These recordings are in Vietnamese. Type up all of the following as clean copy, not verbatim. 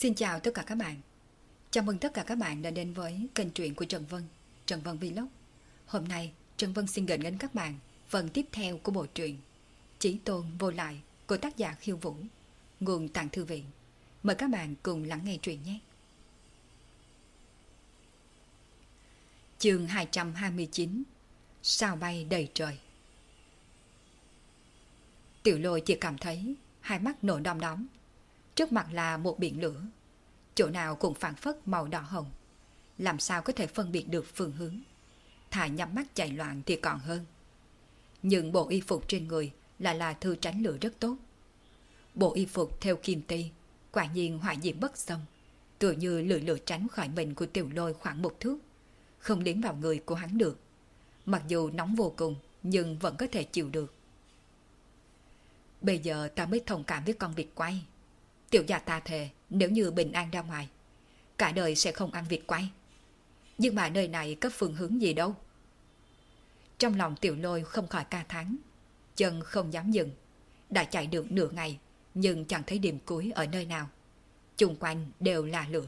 Xin chào tất cả các bạn. Chào mừng tất cả các bạn đã đến với kênh truyện của Trần Vân Vlog. Hôm nay, Trần Vân xin gửi đến các bạn phần tiếp theo của bộ truyện Chí Tôn Vô Lại của tác giả Khiêu Vũ, nguồn Tạng Thư Viện. Mời các bạn cùng lắng nghe truyện nhé. Chương 229: Sao bay đầy trời. Tiểu Lôi chỉ cảm thấy hai mắt nổi đom đóm. Trước mặt là một biển lửa, chỗ nào cũng phảng phất màu đỏ hồng, làm sao có thể phân biệt được phương hướng. Thà nhắm mắt chạy loạn thì còn hơn. Nhưng bộ y phục trên người là thư tránh lửa rất tốt. Bộ y phục theo kim ti, quả nhiên hỏa diễm bất xâm, tựa như lửa tránh khỏi mình của Tiểu Lôi khoảng một thước, không đến vào người của hắn được. Mặc dù nóng vô cùng, nhưng vẫn có thể chịu được. Bây giờ ta mới thông cảm với con vịt quay. Tiểu gia ta thề nếu như bình an ra ngoài, cả đời sẽ không ăn vịt quay. Nhưng mà nơi này có phương hướng gì đâu. Trong lòng Tiểu Lôi không khỏi ca thán, chân không dám dừng. Đã chạy được nửa ngày, nhưng chẳng thấy điểm cuối ở nơi nào. Chung quanh đều là lửa.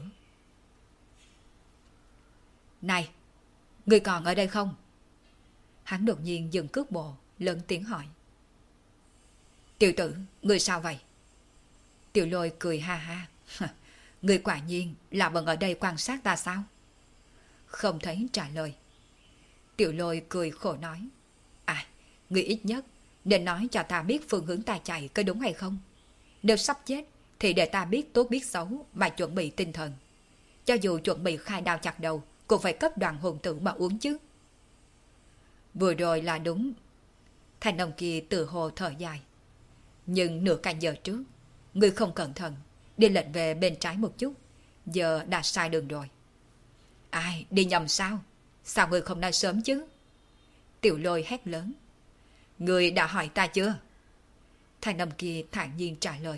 Này, người còn ở đây không? Hắn đột nhiên dừng cước bộ, lớn tiếng hỏi. Tiểu tử, người sao vậy? Tiểu Lôi cười ha ha. Người quả nhiên là vẫn ở đây quan sát ta sao? Không thấy trả lời. Tiểu Lôi cười khổ nói. Người ít nhất nên nói cho ta biết phương hướng ta chạy có đúng hay không. Nếu sắp chết thì để ta biết tốt biết xấu mà chuẩn bị tinh thần. Cho dù chuẩn bị khai đao chặt đầu cũng phải cấp đoàn hồn tử mà uống chứ. Vừa rồi là đúng. Thanh ông kia tự hồ thở dài. Nhưng nửa canh giờ trước, người không cẩn thận đi lệch về bên trái một chút, giờ đã sai đường rồi. Đi nhầm sao? Sao người không nói sớm chứ? Tiểu Lôi hét lớn. Người đã hỏi ta chưa? Thanh âm kia thản nhiên trả lời.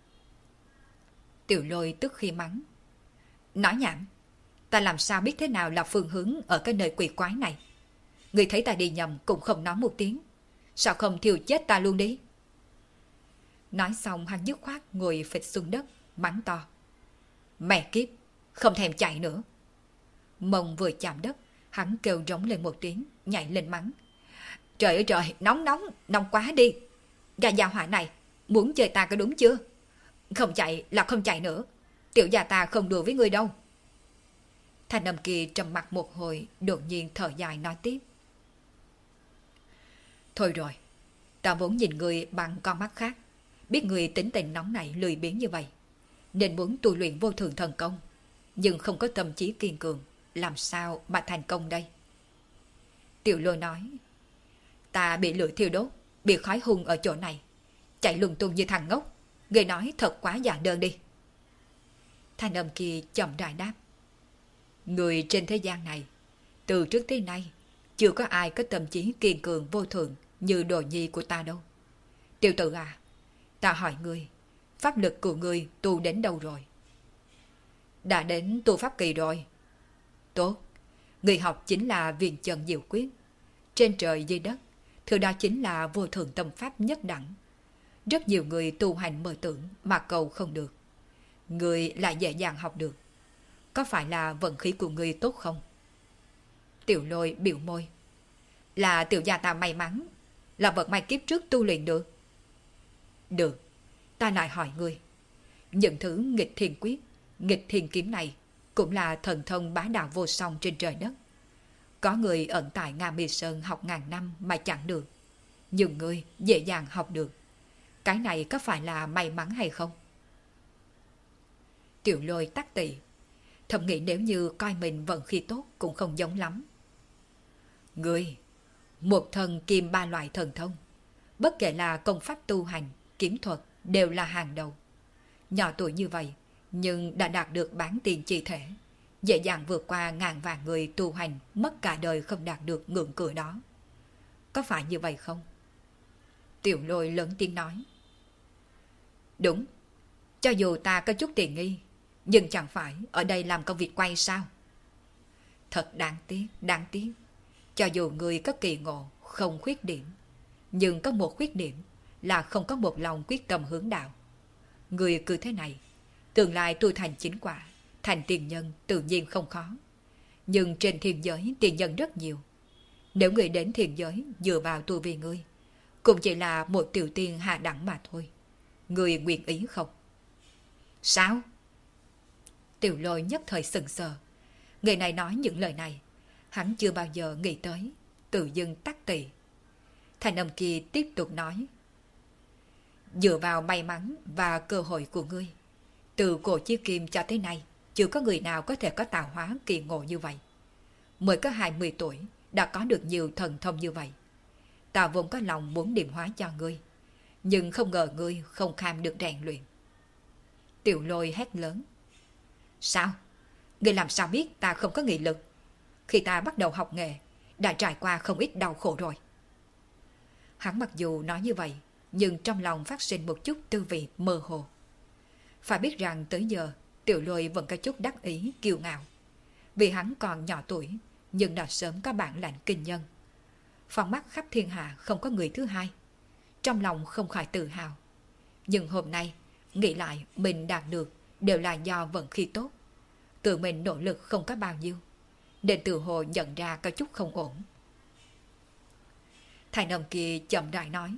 Tiểu Lôi tức khi mắng. Nói nhảm, ta làm sao biết thế nào là phương hướng ở cái nơi quỷ quái này? Người thấy ta đi nhầm cũng không nói một tiếng, sao không thiêu chết ta luôn đi? Nói xong hắn dứt khoát ngồi phịch xuống đất, mắng to. Mẹ kiếp, không thèm chạy nữa. Mông vừa chạm đất, hắn kêu rống lên một tiếng, nhảy lên mắng. Trời ơi trời, nóng quá đi. Gà gia hỏa này, muốn chơi ta có đúng chưa? Không chạy là không chạy nữa. Tiểu gia ta không đùa với người đâu. Thanh âm kia trầm mặt một hồi, đột nhiên thở dài nói tiếp. Thôi rồi, ta vốn nhìn người bằng con mắt khác, biết người tính tình nóng nảy lười biếng như vậy, nên muốn tu luyện vô thượng thần công, nhưng không có tâm trí kiên cường, làm sao mà thành công đây? Tiểu Lôi nói. Ta bị lửa thiêu đốt, bị khói hung ở chỗ này, chạy lung tung như thằng ngốc. Người nói thật quá giản đơn đi. Thanh âm kia chậm rãi đáp. Người trên thế gian này, từ trước tới nay, chưa có ai có tâm trí kiên cường vô thượng như đồ nhi của ta đâu. Tiểu tử à, ta hỏi ngươi, pháp lực của ngươi tu đến đâu rồi? Đã đến tu pháp kỳ rồi. Tốt, người học chính là Viền Chân Diệu Quyết. Trên trời dưới đất, thứ đó chính là vô thượng tâm pháp nhất đẳng. Rất nhiều người tu hành mơ tưởng mà cầu không được. Người lại dễ dàng học được. Có phải là vận khí của người tốt không? Tiểu Lôi biểu môi. Là tiểu gia ta may mắn, là vận may kiếp trước tu luyện được. Được, ta lại hỏi ngươi. Những thứ nghịch thiên quyết, nghịch thiên kiếm này cũng là thần thông bá đạo vô song trên trời đất. Có người ẩn tại Nga Mi Sơn học ngàn năm mà chẳng được, nhưng ngươi dễ dàng học được. Cái này có phải là may mắn hay không? Tiểu Lôi tắc tị, thầm nghĩ nếu như coi mình vận khí tốt cũng không giống lắm. Ngươi, một thần kim ba loại thần thông, bất kể là công pháp tu hành, kiếm thuật đều là hàng đầu. Nhỏ tuổi như vậy nhưng đã đạt được bán tiền chi thể, dễ dàng vượt qua ngàn vạn người tu hành mất cả đời không đạt được ngưỡng cửa đó. Có phải như vậy không? Tiểu Lôi lớn tiếng nói. Đúng, cho dù ta có chút tiền nghi, nhưng chẳng phải ở đây làm công việc quay sao? Thật đáng tiếc. Cho dù người có kỳ ngộ, không khuyết điểm, nhưng có một khuyết điểm là không có một lòng quyết tâm hướng đạo. Người cứ thế này, Tương lai tu thành chính quả, thành tiền nhân tự nhiên không khó. Nhưng trên thiên giới tiền nhân rất nhiều. Nếu người đến thiên giới dựa vào tu vi ngươi, cũng chỉ là một tiểu tiên hạ đẳng mà thôi. Ngươi nguyện ý không? Sao? Tiểu Lôi nhất thời sững sờ. Người này nói những lời này, hắn chưa bao giờ nghĩ tới, tự dưng tắc tị. Thanh âm kia tiếp tục nói. Dựa vào may mắn và cơ hội của ngươi, từ cổ chí kim cho tới nay, chưa có người nào có thể có tạo hóa kỳ ngộ như vậy. Mới có 20 tuổi, đã có được nhiều thần thông như vậy. Ta vốn có lòng muốn điểm hóa cho ngươi, nhưng không ngờ ngươi không kham được rèn luyện. Tiểu Lôi hét lớn. Sao? Ngươi làm sao biết ta không có nghị lực? Khi ta bắt đầu học nghề, đã trải qua không ít đau khổ rồi. Hắn mặc dù nói như vậy, nhưng trong lòng phát sinh một chút tư vị mơ hồ. Phải biết rằng tới giờ, Tiểu Lôi vẫn có chút đắc ý, kiêu ngạo. Vì hắn còn nhỏ tuổi, nhưng đã sớm có bản lãnh kinh nhân. Phong mắt khắp thiên hạ không có người thứ hai. Trong lòng không khỏi tự hào. Nhưng hôm nay, nghĩ lại mình đạt được đều là do vận khí tốt. Tự mình nỗ lực không có bao nhiêu, nên tự hồ nhận ra có chút không ổn. Thanh âm kia chậm rãi nói.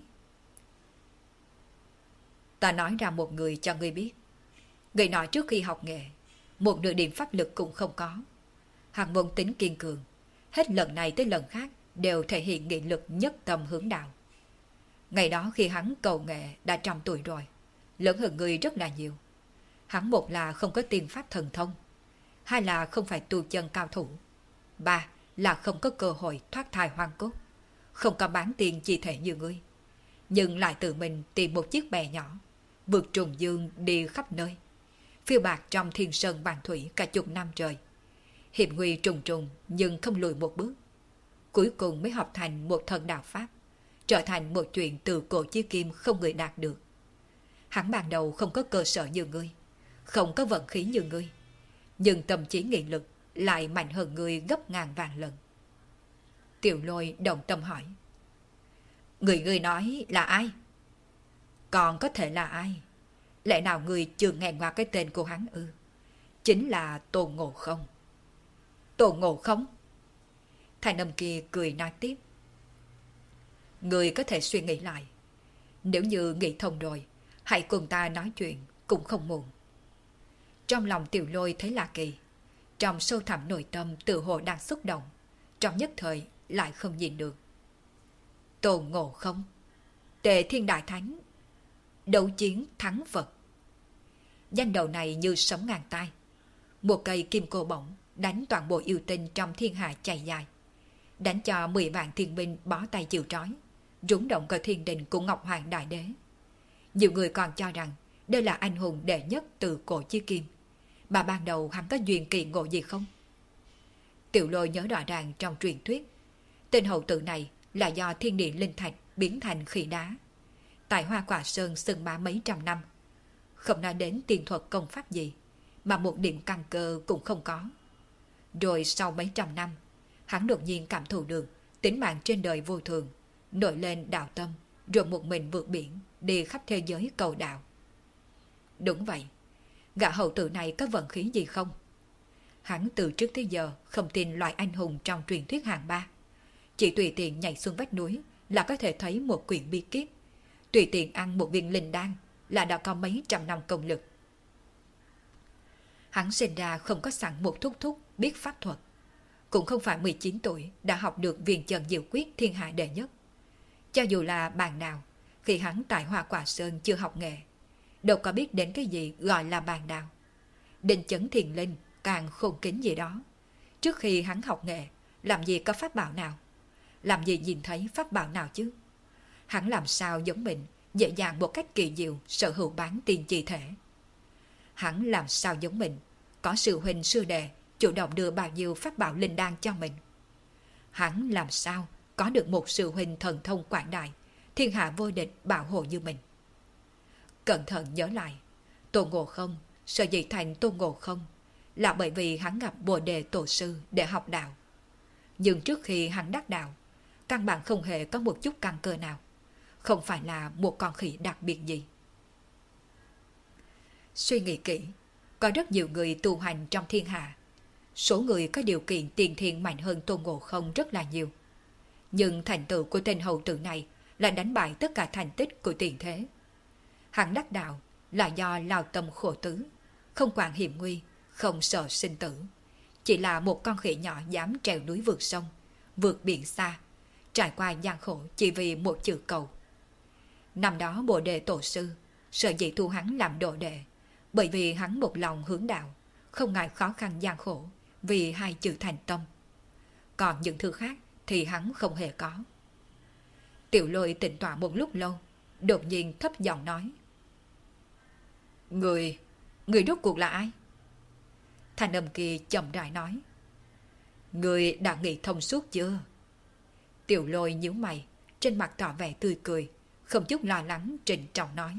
Ta nói ra một người cho ngươi biết. Người nói trước khi học nghề, một nửa điểm pháp lực cũng không có. Hàng môn tính kiên cường, hết lần này tới lần khác đều thể hiện nghị lực nhất tâm hướng đạo. Ngày đó khi hắn cầu nghệ đã 100 tuổi rồi, lớn hơn người rất là nhiều. Hắn một là không có tiên pháp thần thông, hai là không phải tu chân cao thủ, ba là không có cơ hội thoát thai hoang cốt, không có bán tiền chi thể như ngươi, nhưng lại tự mình tìm một chiếc bè nhỏ, vượt trùng dương đi khắp nơi, phiêu bạt trong thiên sơn vạn thủy cả chục năm trời, hiểm nguy trùng trùng nhưng không lùi một bước, cuối cùng mới học thành một thần đạo pháp, trở thành một chuyện từ cổ chí kim không người đạt được. Hắn ban đầu không có cơ sở như ngươi, không có vận khí như ngươi, nhưng tâm trí nghị lực lại mạnh hơn ngươi gấp ngàn vạn lần. Tiểu Lôi đồng tâm hỏi. Người nói là ai? Còn có thể là ai? Lẽ nào người chưa nghe qua cái tên của hắn ư? Chính là Tôn Ngộ Không. Tôn Ngộ Không? Thanh âm kia cười nói tiếp. Người có thể suy nghĩ lại. Nếu như nghĩ thông rồi, hãy cùng ta nói chuyện cũng không muộn. Trong lòng Tiểu Lôi thấy lạ kỳ. Trong sâu thẳm nội tâm tự hồ đang xúc động, trong nhất thời lại không nhìn được. Tôn Ngộ Không, Tề Thiên Đại Thánh, đấu chiến thắng Phật. Danh đầu này như sấm ngàn tai. Một cây kim cô bổng đánh toàn bộ yêu tinh trong thiên hạ chạy dài, đánh cho 10 vạn thiên binh bó tay chịu trói, rúng động cả thiên đình của Ngọc Hoàng Đại Đế. Nhiều người còn cho rằng đây là anh hùng đệ nhất từ cổ chí kim, mà ban đầu hắn có duyên kỳ ngộ gì không? Tiểu Lôi nhớ rõ ràng trong truyền thuyết, tên hậu tử này là do thiên địa linh thạch biến thành khỉ đá, tại Hoa Quả Sơn xưng bá mấy trăm năm, không nói đến tiền thuật công pháp gì, mà một điểm căn cơ cũng không có. Rồi sau mấy trăm năm, hắn đột nhiên cảm thụ được tính mạng trên đời vô thường, nổi lên đạo tâm, rồi một mình vượt biển đi khắp thế giới cầu đạo. Đúng vậy, gã hậu tử này có vận khí gì không? Hắn từ trước tới giờ không tin loại anh hùng trong truyền thuyết hạng ba. Chỉ tùy tiện nhảy xuống vách núi là có thể thấy một quyển bí kíp, tùy tiện ăn một viên linh đan là đã có mấy trăm năm công lực. Hắn sinh ra không có sẵn một thúc thúc biết pháp thuật, cũng không phải 19 tuổi đã học được viên chân diệu quyết thiên hạ đệ nhất. Cho dù là bàn nào, khi hắn tại Hoa Quả Sơn chưa học nghệ, đâu có biết đến cái gì gọi là bàn đào. Định chấn thiền linh càng khôn kính gì đó. Trước khi hắn học nghệ, làm gì có pháp bảo nào? Làm gì nhìn thấy pháp bảo nào chứ? Hắn làm sao giống mình, dễ dàng một cách kỳ diệu sở hữu bán tiền chi thể? Hắn làm sao giống mình, có sư huynh sư đệ chủ động đưa bao nhiêu pháp bảo linh đan cho mình? Hắn làm sao có được một sư huynh thần thông quảng đại, thiên hạ vô địch bảo hộ như mình? Cẩn thận nhớ lại, Tôn Ngộ Không sở dĩ thành Tôn Ngộ Không là bởi vì hắn gặp Bồ Đề Tổ sư để học đạo. Nhưng trước khi hắn đắc đạo, căn bản không hề có một chút căn cơ nào, không phải là một con khỉ đặc biệt gì. Suy nghĩ kỹ, có rất nhiều người tu hành trong thiên hạ. Số người có điều kiện tiền thiện mạnh hơn Tôn Ngộ Không rất là nhiều. Nhưng thành tựu của tên hầu tử này là đánh bại tất cả thành tích của tiền thế. Hắn đắc đạo là do lao tâm khổ tứ, không quản hiểm nguy, không sợ sinh tử. Chỉ là một con khỉ nhỏ dám trèo núi vượt sông, vượt biển xa, trải qua gian khổ chỉ vì một chữ cầu. Năm đó Bồ Đề Tổ Sư sở dĩ thu hắn làm đồ đệ, bởi vì hắn một lòng hướng đạo, không ngại khó khăn gian khổ vì hai chữ thành tâm. Còn những thứ khác thì hắn không hề có. Tiểu Lôi tĩnh tọa một lúc lâu, đột nhiên thấp giọng nói: Người rốt cuộc là ai? Thanh âm kia chậm rãi nói: Người đã nghĩ thông suốt chưa? Tiểu Lôi nhíu mày, trên mặt tỏ vẻ tươi cười, không chút lo lắng trịnh trọng nói: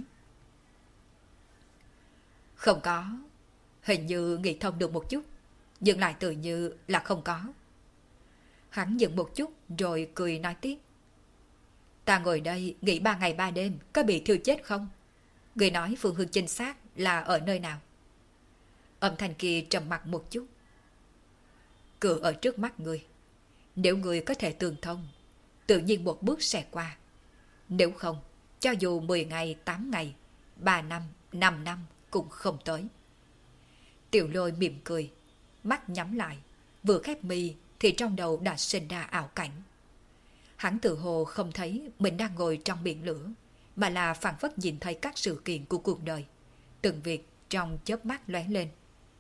Không có, hình như nghĩ thông được một chút, nhưng lại tự như là không có. Hắn dừng một chút rồi cười nói tiếp: Ta ngồi đây nghĩ 3 ngày 3 đêm có bị thiêu chết không? Người nói phương hướng chính xác là ở nơi nào? Âm thanh kia trầm mặc một chút: Cửa ở trước mắt người. Nếu người có thể tương thông, tự nhiên một bước sẽ qua. Nếu không, cho dù 10 ngày, 8 ngày, 3 năm, 5 năm cũng không tới. Tiểu Lôi mỉm cười, mắt nhắm lại, vừa khép mi thì trong đầu đã sinh ra ảo cảnh. Hắn tự hồ không thấy mình đang ngồi trong biển lửa, mà là phảng phất nhìn thấy các sự kiện của cuộc đời, từng việc trong chớp mắt lóe lên.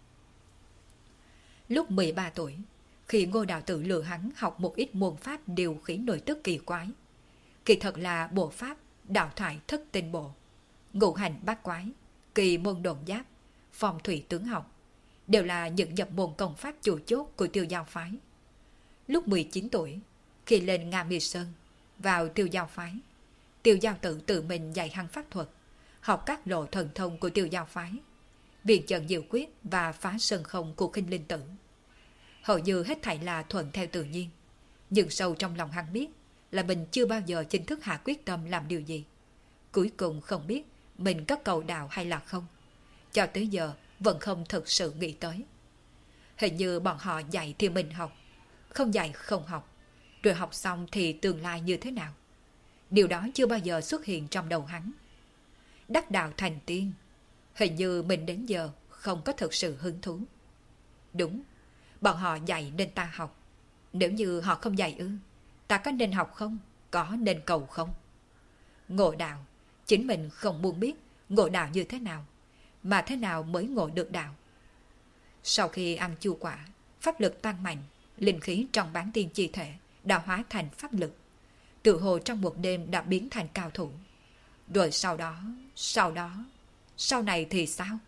Lúc 13 tuổi, khi Ngô Đạo Tử lừa hắn học một ít môn pháp điều khí nội tức kỳ quái, kỳ thật là bộ pháp đạo thoại thất tinh bộ, ngũ hành bát quái, kỳ môn độn giáp, phong thủy tướng học, đều là những nhập môn công pháp chủ chốt của Tiêu Giao phái. Lúc 19 tuổi, khi lên Nga Mi Sơn, vào Tiêu Giao phái, Tiêu Giao Tử tự mình dạy hắn pháp thuật, học các lộ thần thông của Tiêu Giao phái, viện trận diệu quyết và phá sơn không của Khinh Linh Tử. Hầu như hết thảy là thuận theo tự nhiên, nhưng sâu trong lòng hắn biết là mình chưa bao giờ chính thức hạ quyết tâm làm điều gì. Cuối cùng không biết mình có cầu đạo hay là không, cho tới giờ vẫn không thực sự nghĩ tới. Hình như bọn họ dạy thì mình học, không dạy không học, rồi học xong thì tương lai như thế nào, điều đó chưa bao giờ xuất hiện trong đầu hắn. Đắc đạo thành tiên, hình như mình đến giờ không có thực sự hứng thú. Đúng, bọn họ dạy nên ta học. Nếu như họ không dạy ta có nên học không? Có nên cầu không? Ngộ đạo, chính mình không muốn biết ngộ đạo như thế nào, mà thế nào mới ngộ được đạo. Sau khi ăn chu quả, pháp lực tăng mạnh, linh khí trong bán tiên chi thể đã hóa thành pháp lực, tự hồ trong một đêm đã biến thành cao thủ. Rồi sau này thì sao?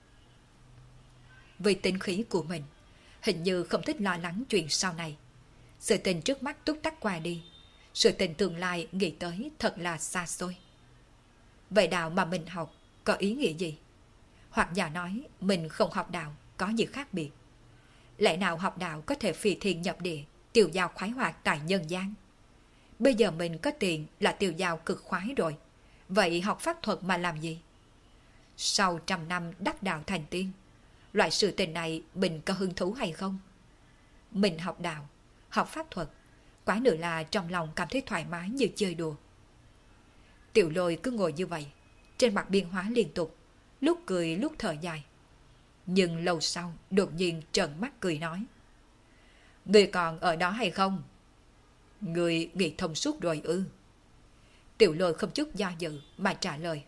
Vì tính khí của mình, hình như không thích lo lắng chuyện sau này. Sự tình trước mắt túc tắc qua đi, sự tình tương lai nghĩ tới thật là xa xôi. Vậy đạo mà mình học có ý nghĩa gì? Hoặc giả nói mình không học đạo có gì khác biệt? Lẽ nào học đạo có thể phi thiên nhập địa, tiêu dao khoái hoạt tại nhân gian? Bây giờ mình có tiền là tiêu dao cực khoái rồi, vậy học pháp thuật mà làm gì? Sau 100 năm đắc đạo thành tiên, loại sự tình này mình có hứng thú hay không? Mình học đạo, học pháp thuật, quá nữa là trong lòng cảm thấy thoải mái như chơi đùa. Tiểu Lôi cứ ngồi như vậy, trên mặt biến hóa liên tục, lúc cười lúc thở dài. Nhưng lâu sau đột nhiên trợn mắt cười nói: Người còn ở đó hay không? Người nghĩ thông suốt rồi ư? Tiểu Lôi không chút do dự mà trả lời: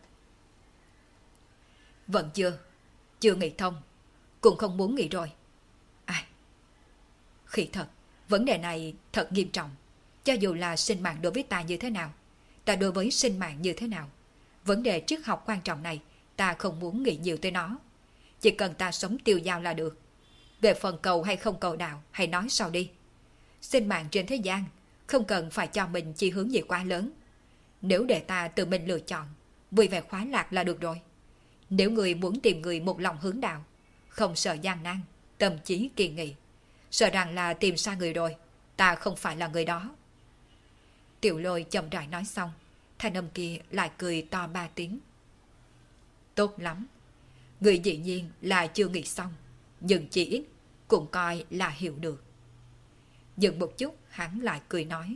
Vẫn chưa nghĩ thông, cũng không muốn nghĩ rồi. Ai? Khỉ thật, vấn đề này thật nghiêm trọng. Cho dù là sinh mạng đối với ta như thế nào, ta đối với sinh mạng như thế nào, vấn đề triết học quan trọng này ta không muốn nghĩ nhiều tới nó. Chỉ cần ta sống tiêu dao là được. Về phần cầu hay không cầu đạo, hãy nói sau đi. Sinh mạng trên thế gian không cần phải cho mình chi hướng gì quá lớn. Nếu để ta tự mình lựa chọn, vui vẻ khoái lạc là được rồi. Nếu người muốn tìm người một lòng hướng đạo, không sợ gian nan, tâm trí kiên nghị, sợ rằng là tìm sai người rồi, ta không phải là người đó. Tiểu Lôi chậm rãi nói xong, thanh âm kia lại cười to 3 tiếng. Tốt lắm, Người dĩ nhiên là chưa nghĩ xong, nhưng chỉ ít cũng coi là hiểu được. Dừng một chút, hắn lại cười nói.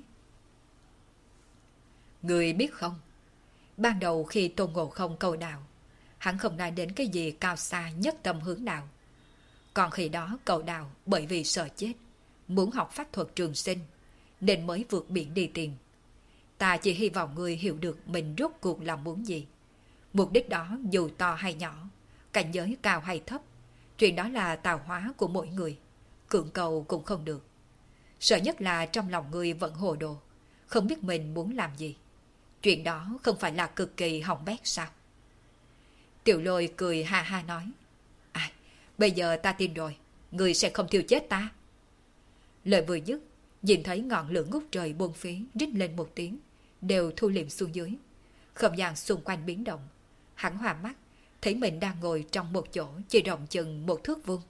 Người biết không, ban đầu khi Tôn Ngộ Không cầu đạo, hắn không nói đến cái gì cao xa nhất tâm hướng đạo. Còn khi đó cầu đạo bởi vì sợ chết, muốn học pháp thuật trường sinh, nên mới vượt biển đi tìm. Ta chỉ hy vọng người hiểu được mình rốt cuộc là muốn gì. Mục đích đó dù to hay nhỏ, cảnh giới cao hay thấp, chuyện đó là tạo hóa của mỗi người, cưỡng cầu cũng không được. Sợ nhất là trong lòng người vẫn hồ đồ, không biết mình muốn làm gì. Chuyện đó không phải là cực kỳ hỏng bét sao? Tiểu Lôi cười ha ha nói. Bây giờ ta tin rồi, người sẽ không thiêu chết ta. Lời vừa dứt, nhìn thấy ngọn lửa ngút trời bốn phía rít lên một tiếng, đều thu liệm xuống dưới. Không gian xung quanh biến động. Hắn hòa mắt, thấy mình đang ngồi trong một chỗ chỉ rộng chừng một thước vuông.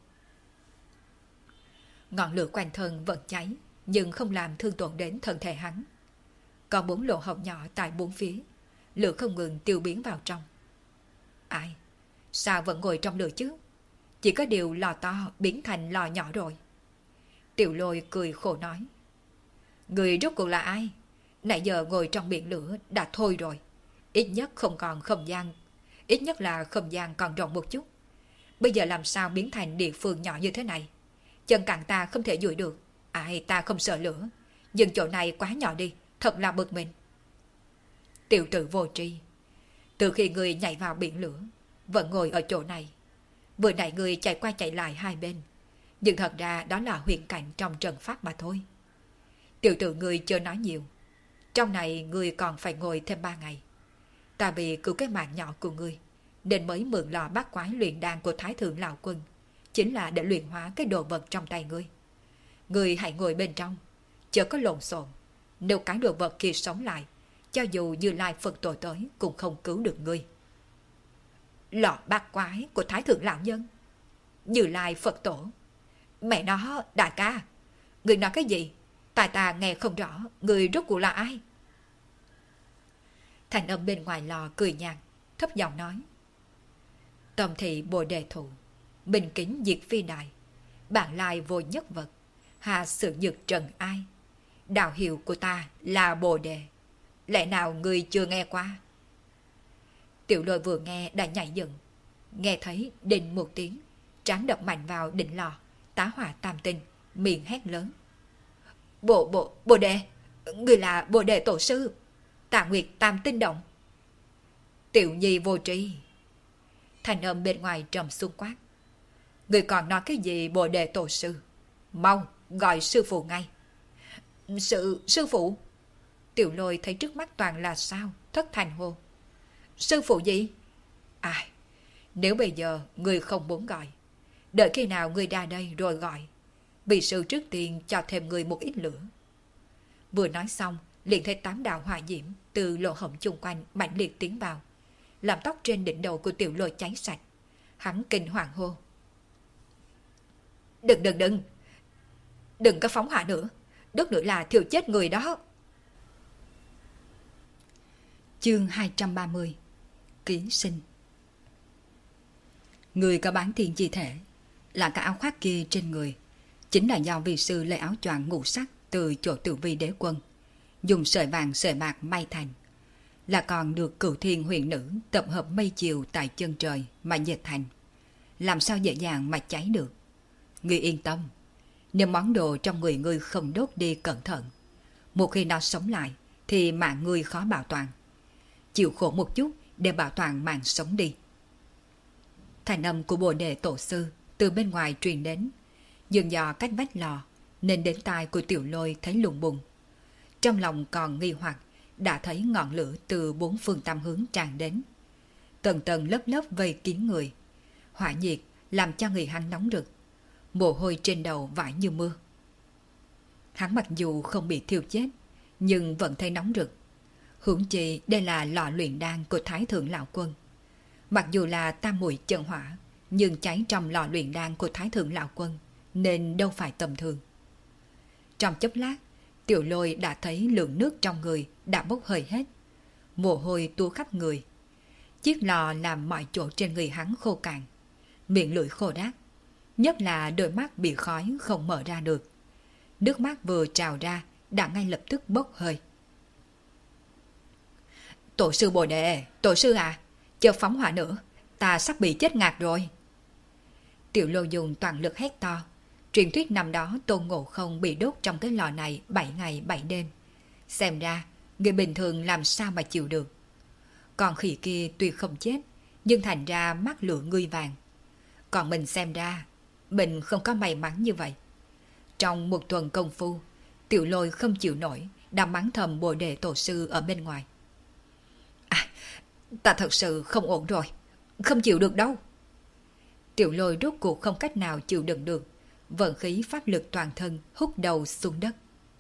Ngọn lửa quanh thân vẫn cháy, nhưng không làm thương tổn đến thân thể hắn. Còn 4 lỗ hổng nhỏ tại bốn phía, lửa không ngừng tiêu biến vào trong. Ai? Sao vẫn ngồi trong lửa chứ? Chỉ có điều lò to biến thành lò nhỏ rồi. Tiểu Lôi cười khổ nói. Người rốt cuộc là ai? Nãy giờ ngồi trong biển lửa đã thôi rồi. Ít nhất không còn không gian. Ít nhất là không gian còn rộng một chút. Bây giờ làm sao biến thành địa phương nhỏ như thế này? Chân cẳng ta không thể duỗi được. Ta không sợ lửa. Nhưng chỗ này quá nhỏ đi, thật là bực mình. Tiểu tử vô tri. Từ khi người nhảy vào biển lửa, vẫn ngồi ở chỗ này. Vừa nãy người chạy qua chạy lại hai bên, nhưng thật ra đó là huyền cảnh trong trận pháp mà thôi. Tiểu tử người chưa nói nhiều. Trong này người còn phải ngồi thêm 3 ngày. Ta vì cứu cái mạng nhỏ của người, nên mới mượn lò bát quái luyện đan của Thái Thượng Lão Quân, chính là để luyện hóa cái đồ vật trong tay ngươi. Ngươi hãy ngồi bên trong, chớ có lộn xộn. Nếu cái đồ vật kia sống lại, cho dù Như Lai Phật Tổ tới cũng không cứu được ngươi. Lò bát quái của Thái Thượng Lão Nhân? Như Lai Phật Tổ? Mẹ nó, đại ca, người nói cái gì? Tại ta nghe không rõ, người rốt cuộc là ai? Thành âm bên ngoài lò cười nhạt, thấp giọng nói. Tâm thị Bồ Đề Thụ, minh kính diệt phi đại, bản lai vô nhất vật, hà sự nhược trần ai. Đạo hiệu của ta là Bồ Đề, lẽ nào người chưa nghe qua? Tiểu Lôi vừa nghe đã nhảy dựng, nghe thấy đinh một tiếng, trán đập mạnh vào đỉnh lò, tá hỏa tam tinh, miệng hét lớn. Bồ Đề, người là Bồ Đề Tổ Sư, Tà Nguyệt Tam Tinh Động. Tiểu Nhi vô tri. Thành âm bên ngoài trầm xuống quát. Người còn nói cái gì Bồ Đề Tổ Sư? Mau, gọi sư phụ ngay. Sư phụ? Tiểu Lôi thấy trước mắt toàn là sao, thất thành hô. Sư phụ gì? Nếu bây giờ người không muốn gọi, đợi khi nào người ra đây rồi gọi. Vị sư trước tiên cho thêm người một ít lửa. Vừa nói xong, liền thấy 8 đạo hỏa diễm từ lỗ hổng chung quanh mạnh liệt tiến vào, làm tóc trên đỉnh đầu của Tiểu Lôi cháy sạch. Hắn kinh hoàng hô. Đừng có phóng hỏa nữa, đốt nữa là thiêu chết người đó. Chương 230. Ký sinh. Người có bán thiên chi thể, là cái áo khoác kia trên người, chính là do vị sư lấy áo choàng ngũ sắc từ chỗ Tử Vi Đế Quân, dùng sợi vàng sợi bạc may thành, là còn được Cửu Thiên Huyền Nữ tập hợp mây chiều tại chân trời mà dệt thành, làm sao dễ dàng mà cháy được. Ngươi yên tâm, nếu món đồ trong người ngươi không đốt đi cẩn thận, một khi nó sống lại thì mạng ngươi khó bảo toàn. Chịu khổ một chút để bảo toàn mạng sống đi. Thành âm của Bồ Đề Tổ Sư từ bên ngoài truyền đến, dường do cách vách lò nên đến tai của Tiểu Lôi thấy lùng bùng. Trong lòng còn nghi hoặc, đã thấy ngọn lửa từ 4 phương tám hướng tràn đến, tầng tầng lớp lớp vây kín người. Hỏa nhiệt làm cho người hắn nóng rực, mồ hôi trên đầu vãi như mưa. Hắn mặc dù không bị thiêu chết, nhưng vẫn thấy nóng rực. Huống chi đây là lò luyện đan của Thái Thượng Lão Quân. Mặc dù là tam muội chân hỏa, nhưng cháy trong lò luyện đan của Thái Thượng Lão Quân nên đâu phải tầm thường. Trong chốc lát, Tiểu Lôi đã thấy lượng nước trong người đã bốc hơi hết, mồ hôi túa khắp người. Chiếc lò làm mọi chỗ trên người hắn khô cạn, miệng lưỡi khô rác, nhất là đôi mắt bị khói không mở ra được. Nước mắt vừa trào ra đã ngay lập tức bốc hơi. Tổ sư Bồ Đề, tổ sư à, chớ phóng hỏa nữa, ta sắp bị chết ngạt rồi. Tiểu Lôi dùng toàn lực hét to. Truyền thuyết năm đó Tôn Ngộ Không bị đốt trong cái lò này 7 ngày 7 đêm. Xem ra, người bình thường làm sao mà chịu được. Còn khỉ kia tuy không chết, nhưng thành ra mắt lửa ngươi vàng. Còn mình xem ra, mình không có may mắn như vậy. Trong một tuần công phu, Tiểu Lôi không chịu nổi, đã mắng thầm Bồ Đề tổ sư ở bên ngoài. À, ta thật sự không ổn rồi, không chịu được đâu. Tiểu Lôi rốt cuộc không cách nào chịu đựng được, vận khí pháp lực toàn thân hút đầu xuống đất.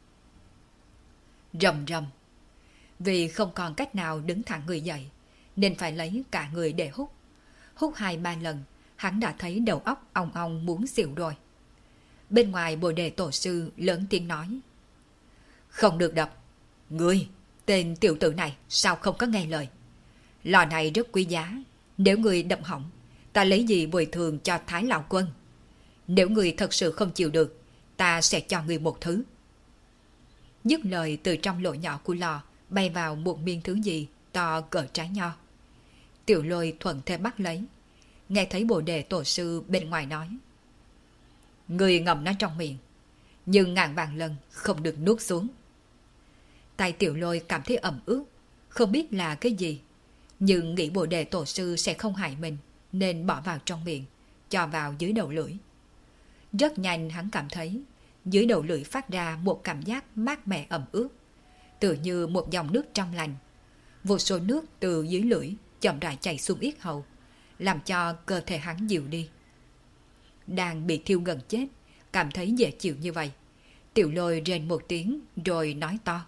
Rầm rầm. Vì không còn cách nào đứng thẳng người dậy, nên phải lấy cả người để hút. Hút 2-3 lần, hắn đã thấy đầu óc ong ong muốn xỉu rồi. Bên ngoài Bồ Đề tổ sư lớn tiếng nói. Không được đập. Ngươi, tên tiểu tử này sao không có nghe lời. Lò này rất quý giá, nếu ngươi đập hỏng, ta lấy gì bồi thường cho Thái Lão Quân. Nếu ngươi thật sự không chịu được, ta sẽ cho ngươi một thứ. Dứt lời, từ trong lỗ nhỏ của lò bay vào một miếng thứ gì to cỡ trái nho. Tiểu Lôi thuận thế bắt lấy, nghe thấy Bồ Đề tổ sư bên ngoài nói. Ngươi ngậm nó trong miệng, nhưng ngàn vạn lần không được nuốt xuống. Tay Tiểu Lôi cảm thấy ẩm ướt, không biết là cái gì, nhưng nghĩ Bồ Đề tổ sư sẽ không hại mình, nên bỏ vào trong miệng, cho vào dưới đầu lưỡi. Rất nhanh hắn cảm thấy dưới đầu lưỡi phát ra một cảm giác mát mẻ ẩm ướt, tựa như một dòng nước trong lành. Vô số nước từ dưới lưỡi chậm rãi chảy xuống yết hầu, làm cho cơ thể hắn dịu đi. Đang bị thiêu gần chết, cảm thấy dễ chịu như vậy, Tiểu Lôi rên một tiếng rồi nói to.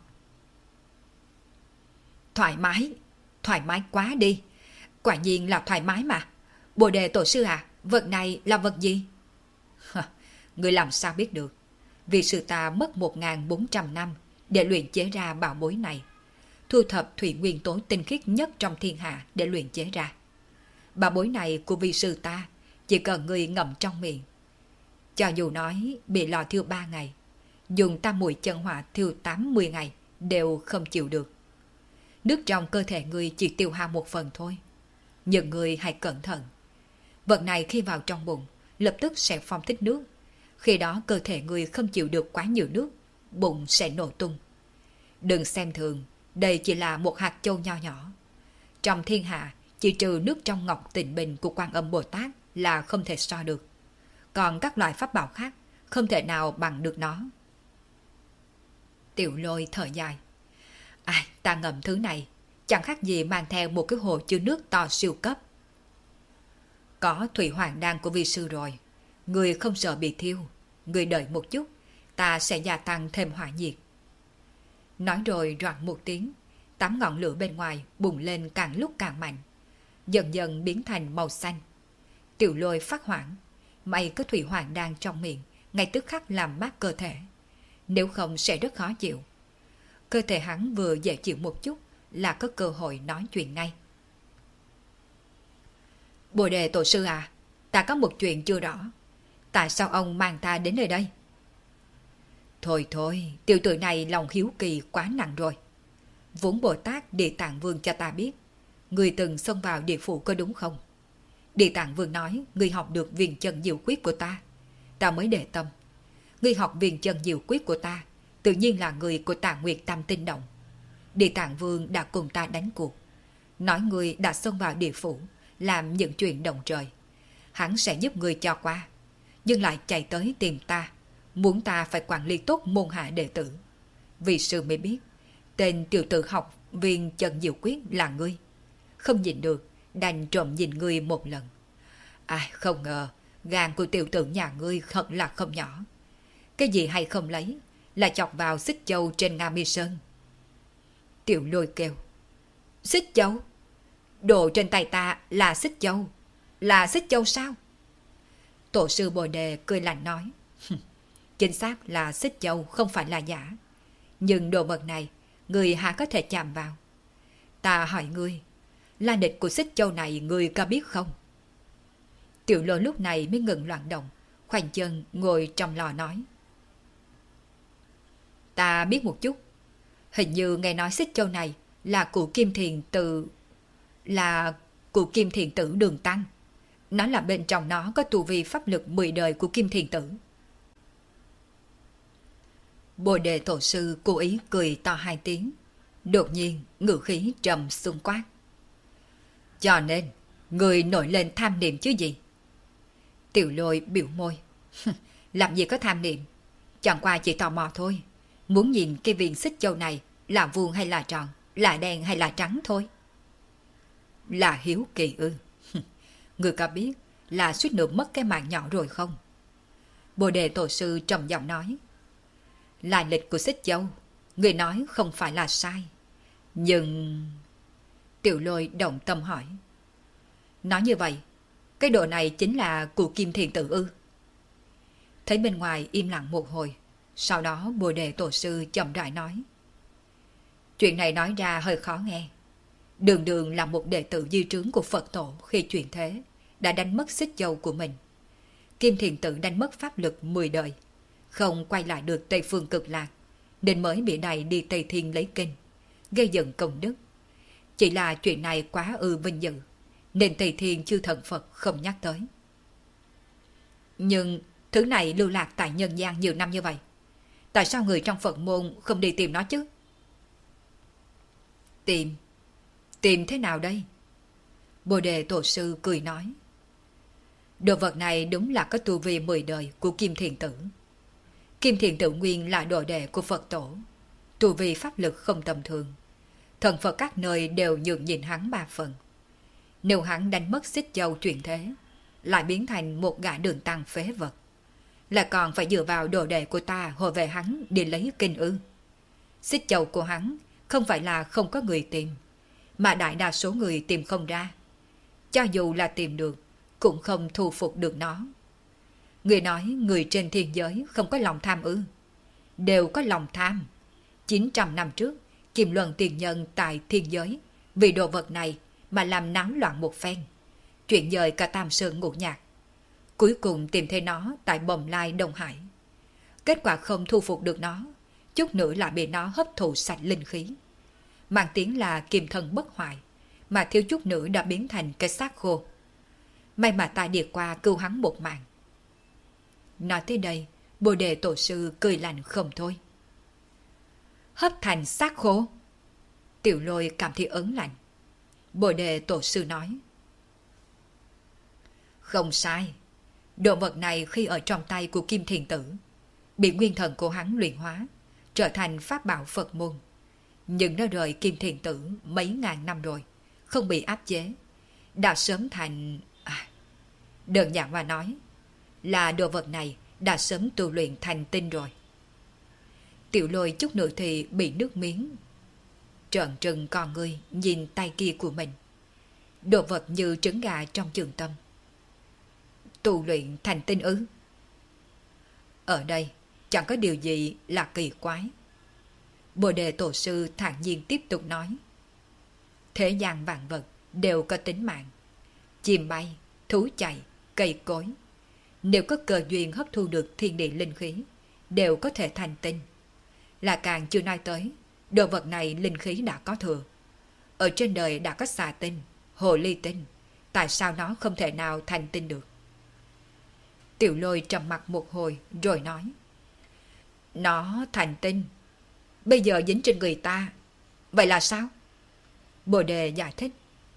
Thoải mái quá đi. Quả nhiên là thoải mái mà. Bồ Đề tổ sư à, vật này là vật gì? Người làm sao biết được? Vì sư ta mất 1.400 năm để luyện chế ra bảo bối này, thu thập thủy nguyên tố tinh khiết nhất trong thiên hạ để luyện chế ra. Bảo bối này của vị sư ta chỉ cần người ngậm trong miệng, cho dù nói bị lò thiêu 3 ngày, dùng tam muội chân hỏa thiêu 80 ngày đều không chịu được. Nước trong cơ thể người chỉ tiêu hao 1 phần thôi. Nhưng người hãy cẩn thận. Vật này khi vào trong bụng, lập tức sẽ phong thích nước. Khi đó cơ thể người không chịu được quá nhiều nước, bụng sẽ nổ tung. Đừng xem thường, đây chỉ là một hạt châu nho nhỏ. Trong thiên hạ, chỉ trừ nước trong ngọc tịnh bình của Quan Âm Bồ Tát là không thể so được. Còn các loại pháp bảo khác không thể nào bằng được nó. Tiểu Lôi thở dài. Ta ngậm thứ này chẳng khác gì mang theo một cái hồ chứa nước to siêu cấp. Có thủy hoàng đan của vi sư rồi, người không sợ bị thiêu. Người đợi một chút, ta sẽ gia tăng thêm hỏa nhiệt. Nói rồi roạn một tiếng, 8 ngọn lửa bên ngoài bùng lên càng lúc càng mạnh, dần dần biến thành màu xanh. Tiểu Lôi phát hoảng, may có thủy hoàng đan trong miệng, ngay tức khắc làm mát cơ thể. Nếu không sẽ rất khó chịu. Cơ thể hắn vừa dễ chịu một chút là có cơ hội nói chuyện ngay. Bồ Đề tổ sư à, ta có một chuyện chưa rõ. Tại sao ông mang ta đến nơi đây? Thôi, tiểu tử này lòng hiếu kỳ quá nặng rồi. Vốn Bồ Tát Địa Tạng Vương cho ta biết, người từng xông vào địa phủ có đúng không? Địa Tạng Vương nói người học được viền chân diệu quyết của ta mới để tâm. Người học viền chân diệu quyết của ta tự nhiên là người của Tà Nguyệt Tam Tinh Động. Địa Tạng Vương đã cùng ta đánh cuộc, nói người đã xông vào địa phủ làm những chuyện động trời, hắn sẽ giúp người cho qua, nhưng lại chạy tới tìm ta, muốn ta phải quản lý tốt môn hạ đệ tử. Vì sư mới biết tên tiểu tử học viên chân diệu quyết là ngươi. Không nhìn được, đành trộm nhìn ngươi một lần. Không ngờ gan của tiểu tử nhà ngươi thật là không nhỏ. Cái gì hay không lấy là chọc vào xích châu trên Nga Mi Sơn. Tiểu Lôi kêu. Xích châu? Đồ trên tay ta là xích châu. Là xích châu sao? Tổ sư Bồ Đề cười lạnh nói. Chính xác là xích châu, không phải là giả. Nhưng đồ vật này người há có thể chạm vào? Ta hỏi ngươi, là địch của xích châu này ngươi có biết không? Tiểu Lôi lúc này mới ngừng loạn động, khoanh chân ngồi trong lò nói. Ta biết một chút. Hình như nghe nói xích châu này là của Kim Thiền Tự... là của Kim Thiền Tử Đường Tăng. Nó là bên trong nó có tu vi pháp lực 10 đời của Kim Thiền Tử. Bồ Đề Tổ Sư cố ý cười to 2 tiếng. Đột nhiên ngữ khí trầm xuống quát. Cho nên, người nổi lên tham niệm chứ gì? Tiểu Lôi biểu môi. Làm gì có tham niệm? Chẳng qua chỉ tò mò thôi. Muốn nhìn cái viên xích châu này là vuông hay là tròn, là đen hay là trắng thôi. Là hiếu kỳ ư? Người có biết là suýt nữa mất cái mạng nhỏ rồi không? Bồ Đề Tổ Sư trầm giọng nói. Lai lịch của xích châu, người nói không phải là sai. Nhưng... Tiểu Lôi động tâm hỏi. Nói như vậy, cái đồ này chính là của Kim Thiền Tử ư? Thấy bên ngoài im lặng một hồi, sau đó Bồ Đề Tổ Sư chậm rãi nói. Chuyện này nói ra hơi khó nghe. Đường Đường là một đệ tử di trướng của Phật Tổ khi chuyển thế, đã đánh mất xích châu của mình. Kim Thiền Tử đánh mất pháp lực 10 đời, không quay lại được Tây Phương Cực Lạc, nên mới bị đày đi Tây Thiên lấy kinh, gây dựng công đức. Chỉ là chuyện này quá vinh dự, nên Tây Thiên chư thần Phật không nhắc tới. Nhưng thứ này lưu lạc tại nhân gian nhiều năm như vậy, tại sao người trong Phật môn không đi tìm nó chứ? Tìm thế nào đây? Bồ Đề Tổ Sư cười nói. Đồ vật này đúng là có tu vi 10 đời của Kim Thiền Tử. Kim Thiền Tử nguyên là đồ đệ của Phật Tổ, tu vi pháp lực không tầm thường. Thần Phật các nơi đều nhường nhìn hắn 3 phần. Nếu hắn đánh mất xích châu chuyển thế, lại biến thành một gã đường tăng phế vật, là còn phải dựa vào đồ đệ của ta hồi về hắn để lấy kinh ư? Xích châu của hắn không phải là không có người tìm, mà đại đa số người tìm không ra. Cho dù là tìm được, cũng không thu phục được nó. Người nói người trên thiên giới không có lòng tham ư? Đều có lòng tham. 900 năm trước, Kim Luân tiền nhân tại thiên giới vì đồ vật này mà làm náo loạn một phen, chuyện dời cả Tam Sơn Ngũ Nhạc. Cuối cùng tìm thấy nó tại Bồng Lai Đông Hải. Kết quả không thu phục được nó, chút nữa là bị nó hấp thụ sạch linh khí, mang tiếng là kim thân bất hoại, mà thiếu chút nữa đã biến thành cái xác khô. May mà ta đi qua cứu hắn một mạng. Nói tới đây, Bồ Đề Tổ Sư cười lạnh không thôi. Hấp thành xác khô? Tiểu Lôi cảm thấy ớn lạnh. Bồ Đề Tổ Sư nói. Không sai. Đồ vật này khi ở trong tay của Kim Thiền Tử, bị nguyên thần của hắn luyện hóa, trở thành pháp bảo Phật môn. Nhưng nó rời Kim Thiền Tử mấy ngàn năm rồi, không bị áp chế, đã sớm thành... đơn giản mà nói, là đồ vật này đã sớm tu luyện thành tinh rồi. Tiểu Lôi chút nữa thì bị nước miếng trợn trừng con người nhìn tay kia của mình. Đồ vật như trứng gà trong trường tâm. Tu luyện thành tinh ư? Ở đây chẳng có điều gì là kỳ quái. Bồ Đề Tổ Sư thản nhiên tiếp tục nói. Thế gian vạn vật đều có tính mạng. Chim bay, thú chạy, cây cối, nếu có cơ duyên hấp thu được thiên địa linh khí, đều có thể thành tinh. Là càng chưa nói tới, đồ vật này linh khí đã có thừa. Ở trên đời đã có xà tinh, hồ ly tinh, tại sao nó không thể nào thành tinh được? Tiểu Lôi trầm mặt một hồi rồi nói. Nó thành tinh, bây giờ dính trên người ta, vậy là sao? Bồ Đề giải thích.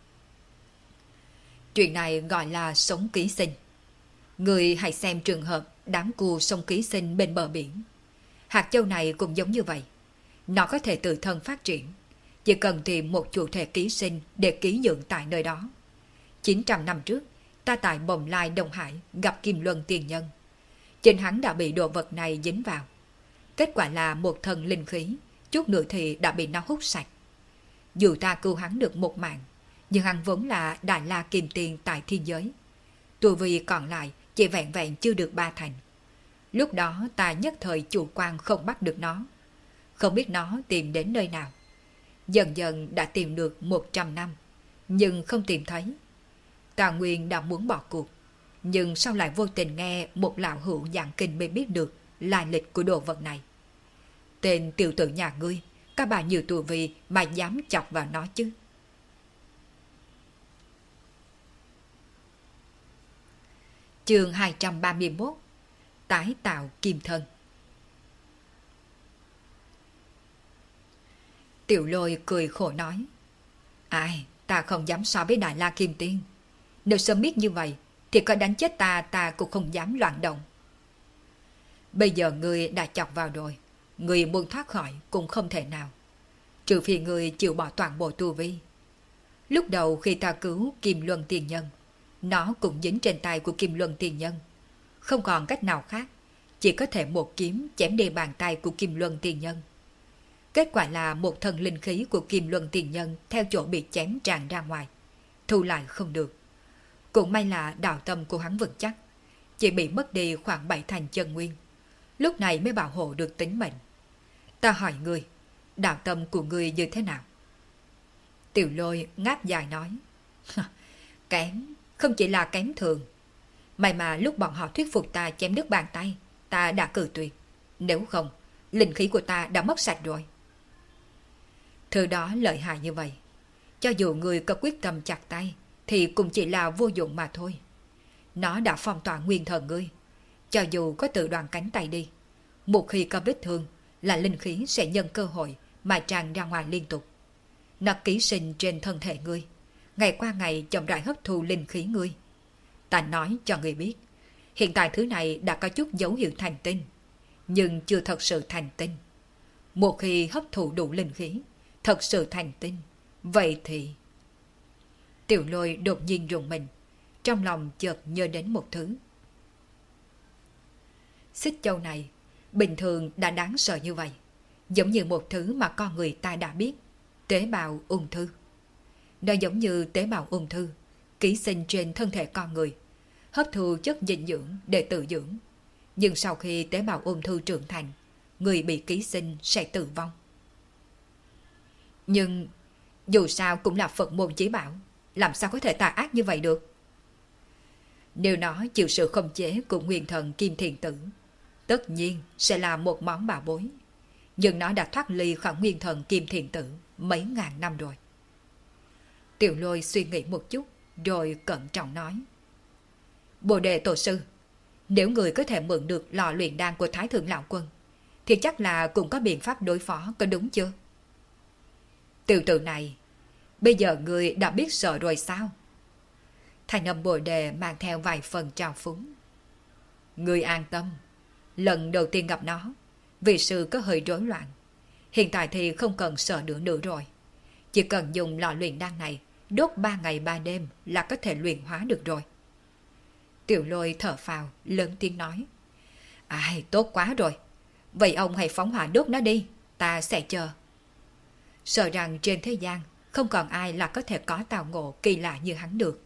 Chuyện này gọi là sống ký sinh. Người hãy xem trường hợp đám cua sông ký sinh bên bờ biển. Hạt châu này cũng giống như vậy. Nó có thể tự thân phát triển, chỉ cần tìm một chủ thể ký sinh để ký dưỡng tại nơi đó. 900 năm trước, ta tại Bồng Lai Đông Hải gặp Kim Luân tiền nhân. Trên hắn đã bị đồ vật này dính vào. Kết quả là một thân linh khí, chút nữa thì đã bị nó hút sạch. Dù ta cứu hắn được một mạng, nhưng hắn vốn là Đại La Kim Tiên tại thiên giới. Tu vi còn lại chỉ vẹn vẹn chưa được 3 thành. Lúc đó ta nhất thời chủ quan không bắt được nó. Không biết nó tìm đến nơi nào. Dần dần đã tìm được 100 năm, nhưng không tìm thấy. Ta nguyên đã muốn bỏ cuộc, nhưng sao lại vô tình nghe một lão hữu giảng kinh mới biết được lai lịch của đồ vật này. Tên tiểu tử nhà ngươi, các bà nhiều tuổi vì mà dám chọc vào nó chứ. Chương 231. Tái tạo kim thân. Tiểu Lôi cười khổ nói: Ai, ta không dám so với Đại La Kim Tiên. Nếu sớm biết như vậy thì có đánh chết ta cũng không dám loạn động. Bây giờ ngươi đã chọc vào rồi, ngươi muốn thoát khỏi cũng không thể nào, trừ phi ngươi chịu bỏ toàn bộ tu vi. Lúc đầu khi ta cứu Kim Luân Tiền Nhân, nó cũng dính trên tay của Kim Luân Tiền Nhân. Không còn cách nào khác, chỉ có thể một kiếm chém đi bàn tay của Kim Luân Tiền Nhân. Kết quả là một thần linh khí của Kim Luân Tiền Nhân theo chỗ bị chém tràn ra ngoài, thu lại không được. Cũng may là đạo tâm của hắn vững chắc, chỉ bị mất đi khoảng 7 thành chân nguyên, lúc này mới bảo hộ được tính mệnh. Ta hỏi ngươi, đạo tâm của ngươi như thế nào? Tiểu Lôi ngáp dài nói: Kém, không chỉ là kém thường. May mà lúc bọn họ thuyết phục ta chém đứt bàn tay, ta đã cự tuyệt. Nếu không, linh khí của ta đã mất sạch rồi. Thứ đó lợi hại như vậy, cho dù người có quyết tâm chặt tay thì cũng chỉ là vô dụng mà thôi. Nó đã phong tỏa nguyên thần ngươi, cho dù có tự đoạn cánh tay đi, một khi có vết thương là linh khí sẽ nhân cơ hội mà tràn ra ngoài liên tục. Nó ký sinh trên thân thể ngươi, ngày qua ngày chậm rãi hấp thu linh khí ngươi. Ta nói cho ngươi biết, hiện tại thứ này đã có chút dấu hiệu thành tinh, nhưng chưa thật sự thành tinh. Một khi hấp thụ đủ linh khí, thật sự thành tinh, vậy thì... Tiểu Lôi đột nhiên rùng mình, trong lòng chợt nhớ đến một thứ. Xích châu này bình thường đã đáng sợ như vậy, giống như một thứ mà con người ta đã biết, tế bào ung thư. Nó giống như tế bào ung thư, ký sinh trên thân thể con người, hấp thu chất dinh dưỡng để tự dưỡng. Nhưng sau khi tế bào ung thư trưởng thành, người bị ký sinh sẽ tử vong. Nhưng dù sao cũng là Phật môn chí bảo, làm sao có thể tà ác như vậy được? Nếu nó chịu sự khống chế của nguyên thần Kim Thiền Tử, tất nhiên sẽ là một món bảo bối. Nhưng nó đã thoát ly khỏi nguyên thần Kim Thiền Tử mấy ngàn năm rồi. Tiểu Lôi suy nghĩ một chút, rồi cẩn trọng nói: Bồ Đề Tổ Sư, nếu người có thể mượn được lò luyện đan của Thái Thượng Lão Quân, thì chắc là cũng có biện pháp đối phó, có đúng chưa? Tiểu tử này, bây giờ người đã biết sợ rồi sao? Thành âm Bồ Đề mang theo vài phần trào phúng. Người an tâm, lần đầu tiên gặp nó, vị sư có hơi rối loạn. Hiện tại thì không cần sợ nữa rồi. Chỉ cần dùng lò luyện đan này đốt 3 ngày 3 đêm là có thể luyện hóa được rồi. Tiểu Lôi thở phào, lớn tiếng nói: Ai, tốt quá rồi. Vậy ông hãy phóng hỏa đốt nó đi, ta sẽ chờ. Sợ rằng trên thế gian không còn ai là có thể có tào ngộ kỳ lạ như hắn được.